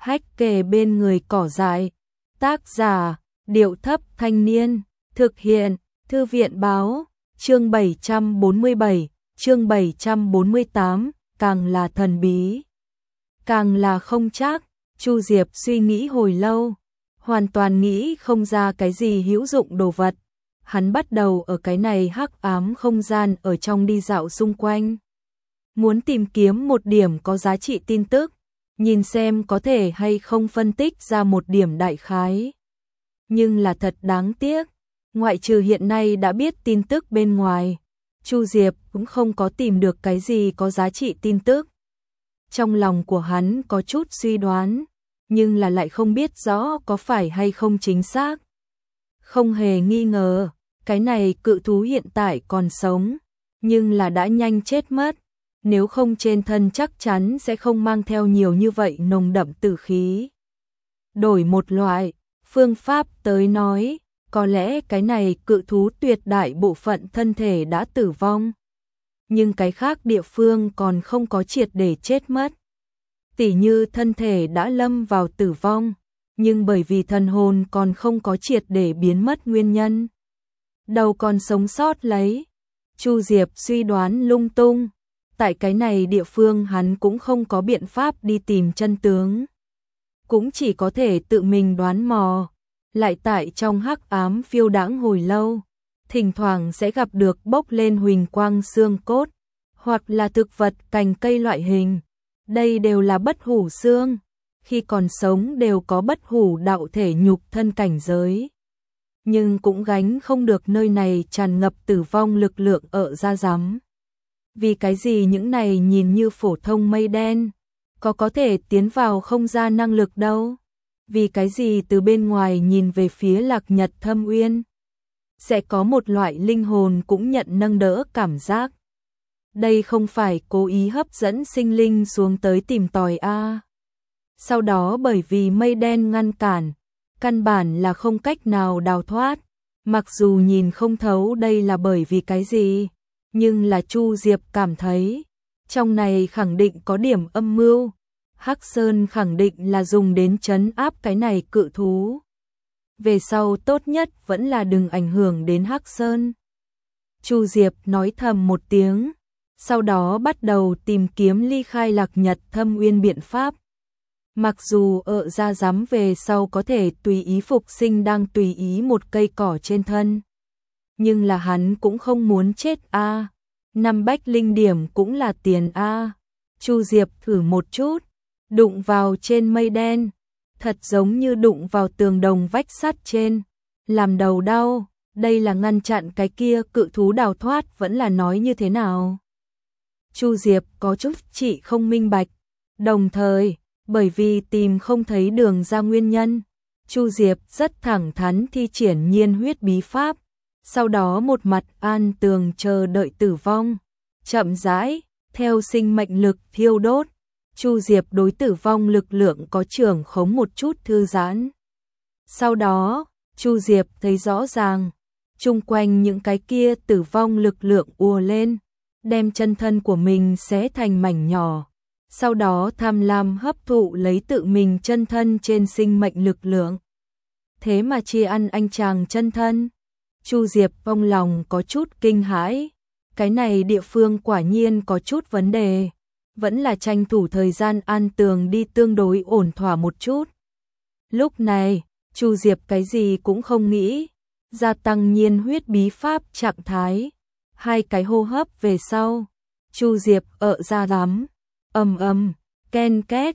hách kề bên người cỏ dại. Tác giả, Điệu Thấp Thanh Niên. Thực hiện, Thư viện Báo. Chương 747, chương 748, càng là thần bí, càng là không chắc. Chu Diệp suy nghĩ hồi lâu, hoàn toàn nghĩ không ra cái gì hữu dụng đồ vật. Hắn bắt đầu ở cái này hắc ám không gian ở trong đi dạo xung quanh. Muốn tìm kiếm một điểm có giá trị tin tức, nhìn xem có thể hay không phân tích ra một điểm đại khái. Nhưng là thật đáng tiếc, ngoại trừ hiện nay đã biết tin tức bên ngoài, Chu Diệp cũng không có tìm được cái gì có giá trị tin tức. Trong lòng của hắn có chút suy đoán, nhưng là lại không biết rõ có phải hay không chính xác. Không hề nghi ngờ, cái này cự thú hiện tại còn sống, nhưng là đã nhanh chết mất. Nếu không trên thân chắc chắn sẽ không mang theo nhiều như vậy nồng đậm tử khí. Đổi một loại phương pháp tới nói, có lẽ cái này cự thú tuyệt đại bộ phận thân thể đã tử vong, nhưng cái khác địa phương còn không có triệt để chết mất. Tỉ như thân thể đã lâm vào tử vong, nhưng bởi vì thần hồn còn không có triệt để biến mất nguyên nhân, đầu còn sống sót lấy. Chu Diệp suy đoán lung tung, tại cái này địa phương hắn cũng không có biện pháp đi tìm chân tướng, cũng chỉ có thể tự mình đoán mò. Lại tại trong hắc ám phiêu đãng hồi lâu, thỉnh thoảng sẽ gặp được bốc lên huỳnh quang xương cốt, hoặc là thực vật cành cây loại hình. Đây đều là bất hủ xương, khi còn sống đều có bất hủ đạo thể nhục thân cảnh giới. Nhưng cũng gánh không được nơi này tràn ngập tử vong lực lượng ở da rắm. Vì cái gì những này nhìn như phổ thông mây đen, có thể tiến vào không gian năng lực đâu? Vì cái gì từ bên ngoài nhìn về phía Lạc Nhật Thâm Uyên, sẽ có một loại linh hồn cũng nhận nâng đỡ cảm giác. Đây không phải cố ý hấp dẫn sinh linh xuống tới tìm tòi a. Sau đó bởi vì mây đen ngăn cản, căn bản là không cách nào đào thoát. Mặc dù nhìn không thấu đây là bởi vì cái gì, nhưng là Chu Diệp cảm thấy, trong này khẳng định có điểm âm mưu. Hắc Sơn khẳng định là dùng đến trấn áp cái này cự thú. Về sau tốt nhất vẫn là đừng ảnh hưởng đến Hắc Sơn. Chu Diệp nói thầm một tiếng, sau đó bắt đầu tìm kiếm ly khai Lạc Nhật Thâm Uyên biện pháp. Mặc dù ở ra rắm về sau có thể tùy ý phục sinh đang tùy ý một cây cỏ trên thân, nhưng là hắn cũng không muốn chết a. Năm bách linh điểm cũng là tiền a. Chu Diệp thử một chút, đụng vào trên mây đen, thật giống như đụng vào tường đồng vách sắt trên, làm đầu đau. Đây là ngăn chặn cái kia cự thú đào thoát vẫn là nói như thế nào? Chu Diệp có chút chị không minh bạch. Đồng thời, bởi vì tìm không thấy đường ra nguyên nhân, Chu Diệp rất thẳng thắn thi triển nhiên huyết bí pháp, sau đó một mặt an tường chờ đợi tử vong, chậm rãi, theo sinh mệnh lực thiêu đốt. Chu Diệp đối tử vong lực lượng có trưởng khống một chút thư giãn. Sau đó, Chu Diệp thấy rõ ràng, chung quanh những cái kia tử vong lực lượng ùa lên, đem chân thân của mình xé thành mảnh nhỏ, sau đó tham lam hấp thụ lấy tự mình chân thân trên sinh mệnh lực lượng. Thế mà chia ăn anh chàng chân thân. Chu Diệp trong lòng có chút kinh hãi, cái này địa phương quả nhiên có chút vấn đề. Vẫn là tranh thủ thời gian an tường đi tương đối ổn thỏa một chút. Lúc này, Chu Diệp cái gì cũng không nghĩ, gia tăng nhiên huyết bí pháp trạng thái. 2 cái hô hấp về sau, Chu Diệp ở ra rắm, ken két,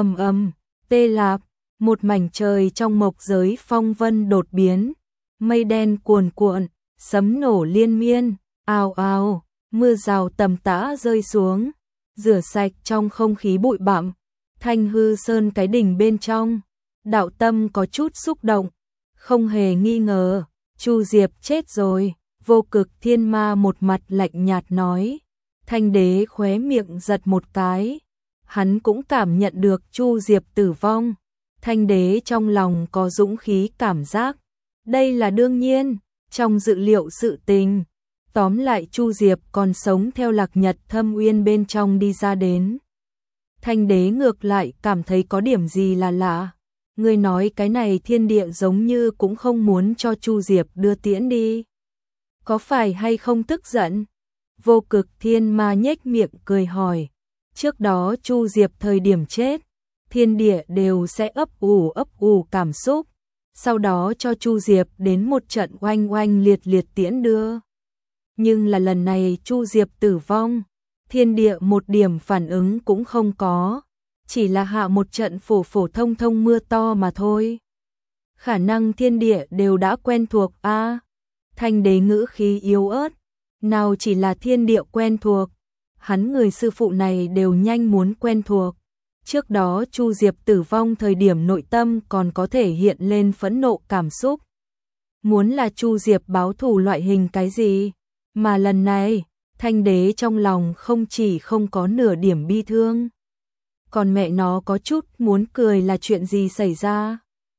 tê lạp, một mảnh trời trong mộc giới phong vân đột biến, mây đen cuồn cuộn, sấm nổ liên miên, ào ào, mưa rào tầm tã rơi xuống, rửa sạch trong không khí bụi bặm. Thanh Hư Sơn cái đỉnh bên trong, đạo tâm có chút xúc động, không hề nghi ngờ, Chu Diệp chết rồi. Vô Cực Thiên Ma một mặt lạnh nhạt nói. Thanh Đế khóe miệng giật một cái, hắn cũng cảm nhận được Chu Diệp tử vong. Thanh Đế trong lòng có dũng khí cảm giác, đây là đương nhiên, trong dự liệu sự tình. Tóm lại Chu Diệp còn sống theo Lạc Nhật Thâm Uyên bên trong đi ra đến. Thanh đế ngược lại cảm thấy có điểm gì là lạ. Người nói cái này thiên địa giống như cũng không muốn cho Chu Diệp đưa tiễn đi. Có phải hay không tức giận? Vô Cực Thiên Ma nhếch miệng cười hỏi. Trước đó Chu Diệp thời điểm chết, thiên địa đều sẽ ấp ủ cảm xúc. Sau đó cho Chu Diệp đến một trận oanh oanh liệt liệt tiễn đưa. Nhưng là lần này Chu Diệp tử vong, thiên địa một điểm phản ứng cũng không có, chỉ là hạ một trận phổ phổ thông thông mưa to mà thôi. Khả năng thiên địa đều đã quen thuộc a. Thanh đế ngữ khí yếu ớt, nào chỉ là thiên địa quen thuộc, hắn người sư phụ này đều nhanh muốn quen thuộc. Trước đó Chu Diệp tử vong thời điểm nội tâm còn có thể hiện lên phẫn nộ cảm xúc. Muốn là Chu Diệp báo thù loại hình cái gì, mà lần này, Thanh đế trong lòng không chỉ không có nửa điểm bi thương, còn mẹ nó có chút muốn cười là chuyện gì xảy ra.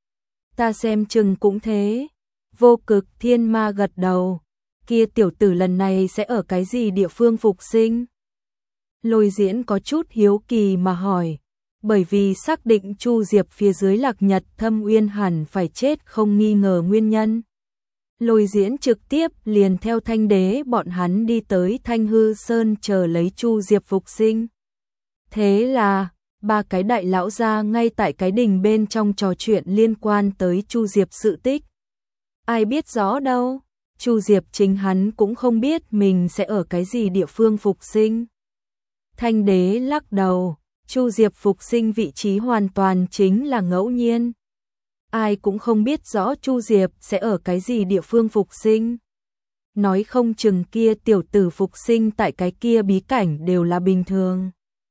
Ta xem chừng cũng thế. Vô Cực Thiên Ma gật đầu. Kia tiểu tử lần này sẽ ở cái gì địa phương phục sinh? Lôi Diễn có chút hiếu kỳ mà hỏi, bởi vì xác định Chu Diệp phía dưới Lạc Nhật Thâm Uyên hẳn phải chết không nghi ngờ nguyên nhân. Lôi Diễn trực tiếp liền theo Thanh đế bọn hắn đi tới Thanh Hư Sơn chờ lấy Chu Diệp phục sinh. Thế là, ba cái đại lão gia ngay tại cái đình bên trong trò chuyện liên quan tới Chu Diệp sự tích. Ai biết rõ đâu, Chu Diệp chính hắn cũng không biết mình sẽ ở cái gì địa phương phục sinh. Thanh đế lắc đầu, Chu Diệp phục sinh vị trí hoàn toàn chính là ngẫu nhiên. Ai cũng không biết rõ Chu Diệp sẽ ở cái gì địa phương phục sinh. Nói không chừng kia tiểu tử phục sinh tại cái kia bí cảnh đều là bình thường.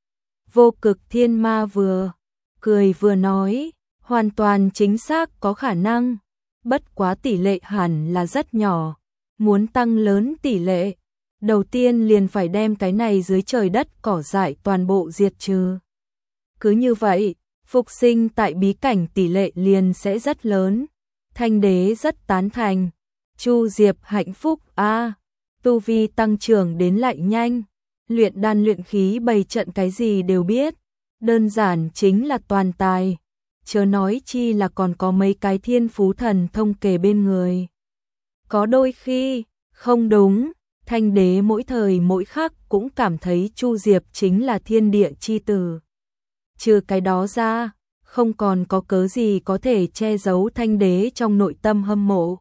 Vô Cực Thiên Ma vừa cười vừa nói, hoàn toàn chính xác có khả năng, bất quá tỷ lệ hẳn là rất nhỏ. Muốn tăng lớn tỷ lệ, đầu tiên liền phải đem cái này dưới trời đất cỏ dại toàn bộ diệt trừ. Cứ như vậy, phục sinh tại bí cảnh tỷ lệ liền sẽ rất lớn. Thanh đế rất tán thành. Chu Diệp hạnh phúc a, tu vi tăng trưởng đến lại nhanh, luyện đan luyện khí bày trận cái gì đều biết, đơn giản chính là toàn tài, chớ nói chi là còn có mấy cái thiên phú thần thông kề bên người. Có đôi khi, không đúng, Thanh đế mỗi thời mỗi khắc cũng cảm thấy Chu Diệp chính là thiên địa chi tử. Trừ cái đó ra, không còn có cớ gì có thể che giấu Thanh đế trong nội tâm hâm mộ.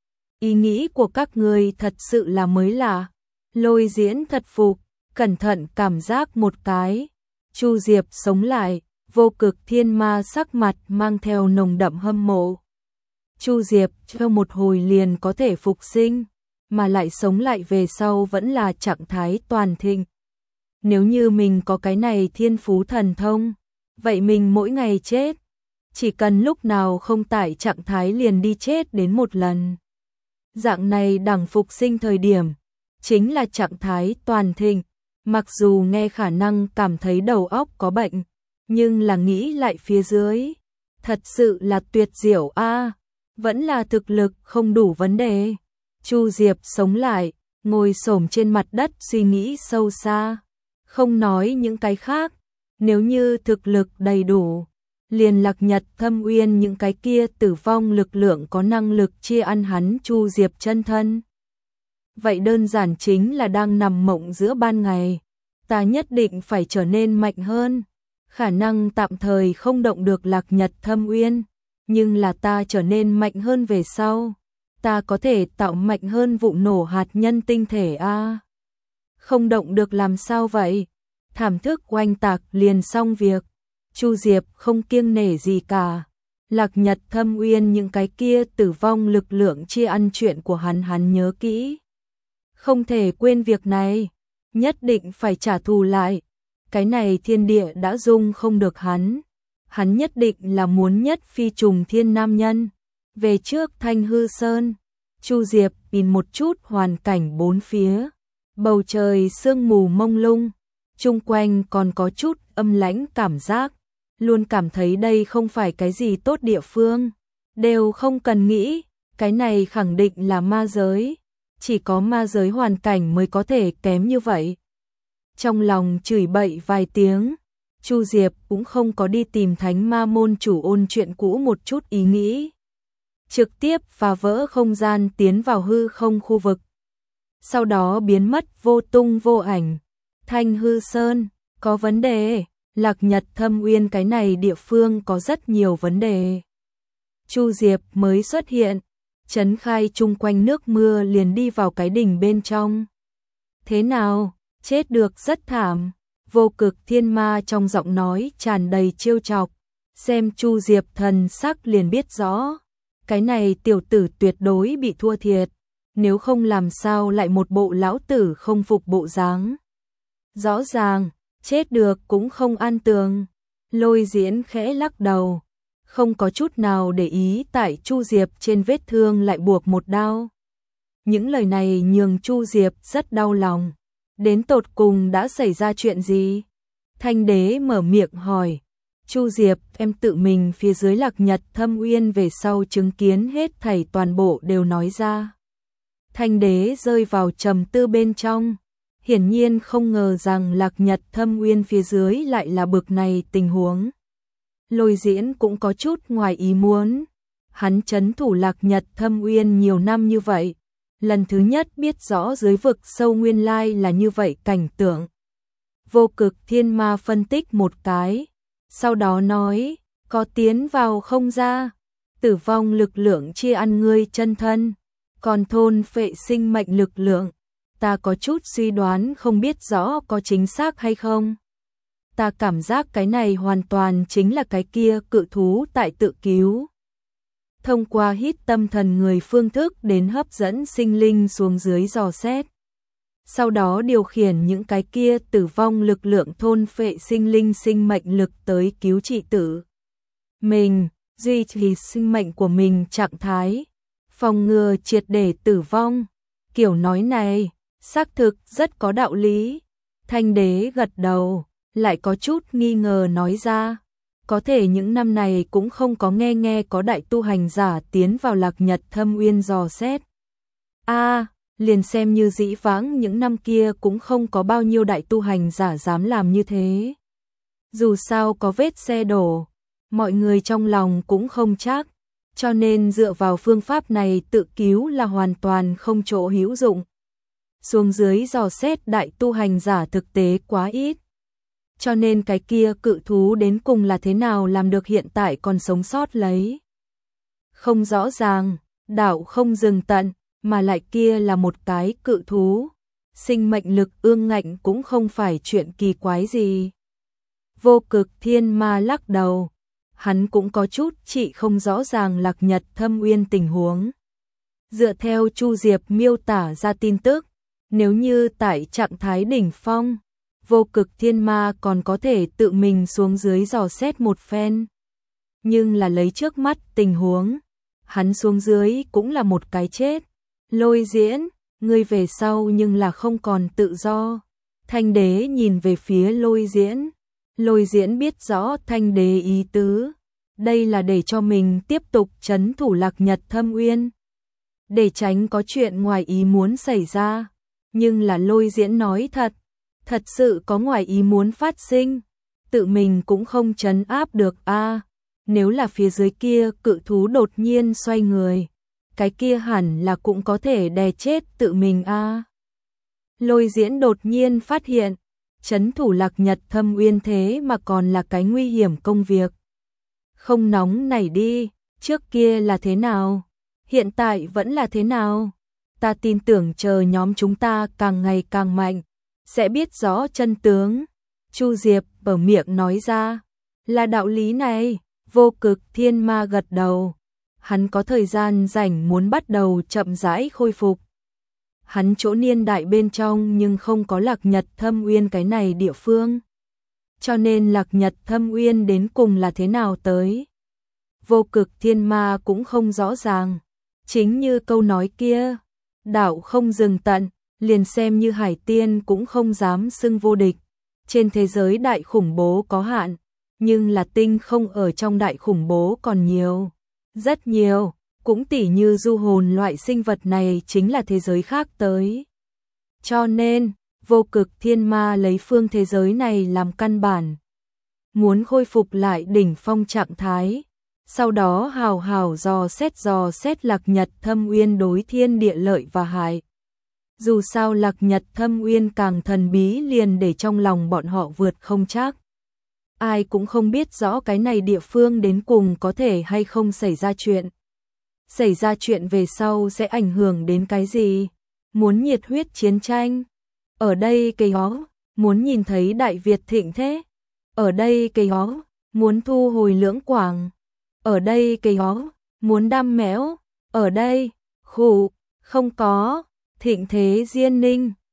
Ý nghĩ của các người thật sự là mới lạ. Lôi Diễn thật phục, cẩn thận cảm giác một cái. Chu Diệp sống lại, Vô Cực Thiên Ma sắc mặt mang theo nồng đậm hâm mộ. Chu Diệp theo một hồi liền có thể phục sinh, mà lại sống lại về sau vẫn là trạng thái toàn thịnh. Nếu như mình có cái này thiên phú thần thông, vậy mình mỗi ngày chết, chỉ cần lúc nào không tại trạng thái liền đi chết đến một lần. Dạng này đẳng phục sinh thời điểm, chính là trạng thái toàn thịnh, mặc dù nghe khả năng cảm thấy đầu óc có bệnh, nhưng là nghĩ lại phía dưới, thật sự là tuyệt diệu a, vẫn là thực lực không đủ vấn đề. Chu Diệp sống lại, ngồi xổm trên mặt đất suy nghĩ sâu xa, không nói những cái khác, nếu như thực lực đầy đủ, liền Lạc Nhật Thâm Uyên những cái kia tử vong lực lượng có năng lực chia ăn hắn Chu Diệp chân thân. Vậy đơn giản chính là đang nằm mộng giữa ban ngày, ta nhất định phải trở nên mạnh hơn, khả năng tạm thời không động được Lạc Nhật Thâm Uyên, nhưng là ta trở nên mạnh hơn về sau, ta có thể tạo mạnh hơn vụ nổ hạt nhân tinh thể a. Không động được làm sao vậy? Thảm thức oanh tạc liền xong việc. Chu Diệp không kiêng nể gì cả. Lạc Nhật Thâm Uyên những cái kia tử vong lực lượng chia ăn chuyện của hắn nhớ kỹ. Không thể quên việc này, nhất định phải trả thù lại. Cái này thiên địa đã dung không được hắn. Hắn nhất định là muốn nhất phi trùng thiên nam nhân. Về trước Thanh Hư Sơn, Chu Diệp nhìn một chút hoàn cảnh bốn phía. Bầu trời sương mù mông lung, chung quanh còn có chút âm lãnh cảm giác. Luôn cảm thấy đây không phải cái gì tốt địa phương. Đều không cần nghĩ, cái này khẳng định là ma giới. Chỉ có ma giới hoàn cảnh mới có thể kém như vậy. Trong lòng chửi bậy vài tiếng, Chu Diệp cũng không có đi tìm Thánh Ma môn chủ ôn chuyện cũ một chút ý nghĩ, trực tiếp phá vỡ không gian tiến vào hư không khu vực. Sau đó biến mất vô tung vô ảnh. Thanh Hư Sơn, có vấn đề, Lạc Nhật Thâm Uyên cái này địa phương có rất nhiều vấn đề. Chu Diệp mới xuất hiện, trấn khai chung quanh nước mưa liền đi vào cái đỉnh bên trong. Thế nào, chết được rất thảm. Vô Cực Thiên Ma trong giọng nói tràn đầy trêu chọc, xem Chu Diệp thần sắc liền biết rõ, cái này tiểu tử tuyệt đối bị thua thiệt, nếu không làm sao lại một bộ lão tử không phục bộ dáng. Rõ ràng, chết được cũng không an tường. Lôi Diễn khẽ lắc đầu, không có chút nào để ý tại Chu Diệp trên vết thương lại buộc một đao. Những lời này nhường Chu Diệp rất đau lòng. Đến tột cùng đã xảy ra chuyện gì? Thanh Đế mở miệng hỏi. Chu Diệp, em tự mình phía dưới Lạc Nhật Thâm Uyên về sau chứng kiến hết thảy toàn bộ đều nói ra. Thanh Đế rơi vào trầm tư bên trong, hiển nhiên không ngờ rằng Lạc Nhật Thâm Uyên phía dưới lại là bực này tình huống. Lôi Diễn cũng có chút ngoài ý muốn, hắn trấn thủ Lạc Nhật Thâm Uyên nhiều năm như vậy, lần thứ nhất biết rõ dưới vực sâu nguyên lai là như vậy cảnh tượng. Vô Cực Thiên Ma phân tích một cái, sau đó nói, có tiến vào không ra, tử vong lực lượng chia ăn ngươi chân thân, còn thôn phệ sinh mệnh lực lượng, ta có chút suy đoán không biết rõ có chính xác hay không. Ta cảm giác cái này hoàn toàn chính là cái kia cự thú tại tự cứu. Thông qua hít tâm thần người phương thức đến hấp dẫn sinh linh xuống dưới dò xét. Sau đó điều khiển những cái kia tử vong lực lượng thôn phệ sinh linh sinh mệnh lực tới cứu trị tử mình, duy trì sinh mệnh của mình trạng thái, phòng ngừa triệt để tử vong. Kiểu nói này, xác thực rất có đạo lý. Thanh Đế gật đầu, lại có chút nghi ngờ nói ra. Có thể những năm này cũng không có nghe có đại tu hành giả tiến vào Lạc Nhật Thâm Uyên dò xét. Liền xem như dĩ vãng những năm kia cũng không có bao nhiêu đại tu hành giả dám làm như thế. Dù sao có vết xe đổ, mọi người trong lòng cũng không chắc, cho nên dựa vào phương pháp này tự cứu là hoàn toàn không chỗ hữu dụng. Xuống dưới dò xét đại tu hành giả thực tế quá ít. Cho nên cái kia cự thú đến cùng là thế nào làm được hiện tại còn sống sót lấy. Không rõ ràng, đạo không dừng tận, mà lại kia là một cái cự thú. Sinh mệnh lực ương ngạnh cũng không phải chuyện kỳ quái gì. Vô Cực Thiên Ma lắc đầu, hắn cũng có chút chỉ không rõ ràng Lạc Nhật Thâm Uyên tình huống. Dựa theo Chu Diệp miêu tả ra tin tức, nếu như tại trạng thái đỉnh phong, Vô Cực Thiên Ma còn có thể tự mình xuống dưới dò xét một phen. Nhưng là lấy trước mắt tình huống, hắn xuống dưới cũng là một cái chết. Lôi Diễn, ngươi về sau nhưng là không còn tự do. Thanh Đế nhìn về phía Lôi Diễn. Lôi Diễn biết rõ Thanh Đế ý tứ. Đây là để cho mình tiếp tục trấn thủ Lạc Nhật Thâm Uyên, để tránh có chuyện ngoài ý muốn xảy ra. Nhưng là Lôi Diễn nói thật sự có ngoài ý muốn phát sinh, tự mình cũng không trấn áp được nếu là phía dưới kia cự thú đột nhiên xoay người, cái kia hẳn là cũng có thể đè chết tự mình Lôi Diễn đột nhiên phát hiện, trấn thủ Lạc Nhật Thâm Uyên thế mà còn là cái nguy hiểm công việc. Không nóng nảy đi, trước kia là thế nào, hiện tại vẫn là thế nào? Ta tin tưởng chờ nhóm chúng ta càng ngày càng mạnh, sẽ biết rõ chân tướng. Chu Diệp mở miệng nói ra, là đạo lý này. Vô Cực Thiên Ma gật đầu, hắn có thời gian rảnh muốn bắt đầu chậm rãi khôi phục. Hắn chỗ niên đại bên trong nhưng không có Lạc Nhật Thâm Uyên cái này địa phương. Cho nên Lạc Nhật Thâm Uyên đến cùng là thế nào tới. Vô Cực Thiên Ma cũng không rõ ràng. Chính như câu nói kia, đạo không dừng tận, liền xem như Hải Tiên cũng không dám xưng vô địch. Trên thế giới đại khủng bố có hạn, nhưng là tinh không ở trong đại khủng bố còn nhiều. Rất nhiều, cũng tỉ như du hồn loại sinh vật này chính là thế giới khác tới. Cho nên, Vô Cực Thiên Ma lấy phương thế giới này làm căn bản. muốn khôi phục lại đỉnh phong trạng thái. Sau đó hào hào dò xét Lạc Nhật Thâm Uyên đối thiên địa lợi và hại. Dù sao Lạc Nhật Thâm Uyên càng thần bí liền để trong lòng bọn họ vượt không chắc. Ai cũng không biết rõ cái này địa phương đến cùng có thể hay không xảy ra chuyện. Xảy ra chuyện về sau sẽ ảnh hưởng đến cái gì? Muốn nhiệt huyết chiến tranh? Ở đây cây hó, muốn nhìn thấy Đại Việt thịnh thế? Ở đây cây hó, muốn thu hồi Lưỡng Quảng? Ở đây cây hó, muốn đam mẽo? Ở đây, khủ, không có, thịnh thế Diên Ninh.